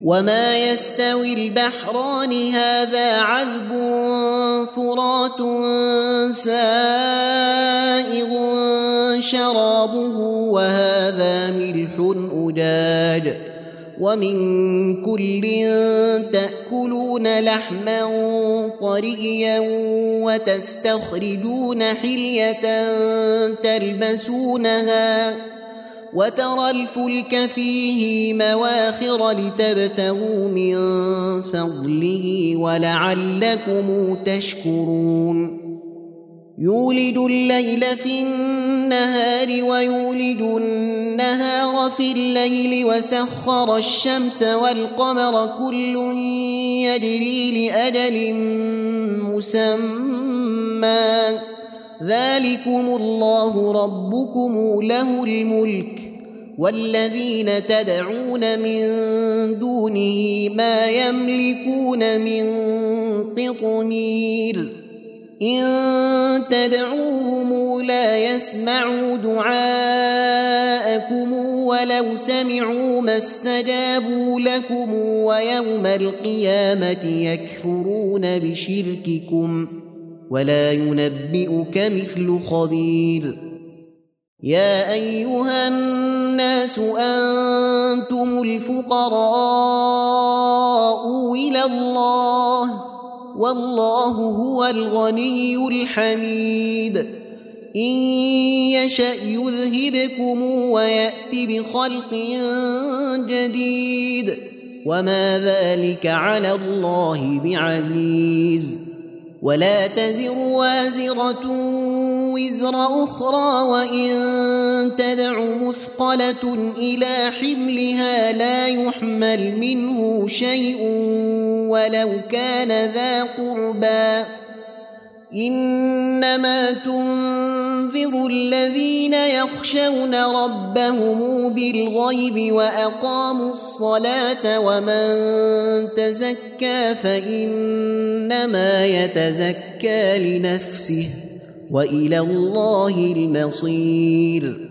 وما يستوي البحران هذا عذب فرات سائغ شرابه وهذا ملح أجاج ومن كل تأكلون لحما طريا وتستخرجون حلية تلبسونها وترى الفلك فيه مواخر لتبتغوا من فضله ولعلكم تشكرون يولد الليل في النهار ويولد النهار في الليل وسخر الشمس والقمر كل يجري لأجل مسمى ذلكم الله ربكم له الملك والذين تدعون من دونه ما يملكون من قطمير إن تدعوهم لا يسمعوا دعاءكم ولو سمعوا ما استجابوا لكم ويوم القيامة يكفرون بشرككم ولا ينبئك مثل خبير يا أيها الناس أنتم الفقراء إلى الله والله هو الغني الحميد إن يشأ يذهبكم ويأت بخلق جديد وما ذلك على الله بعزيز ولا تزر وازرة وزر أخرى وإن تدع مثقلة إلى حملها لا يحمل منه شيء ولو كان ذا قربى إنما تنذر الذين يخشون ربهم بالغيب وأقاموا الصلاة ومن تزكى فإنما يتزكى لنفسه وإلى الله المصير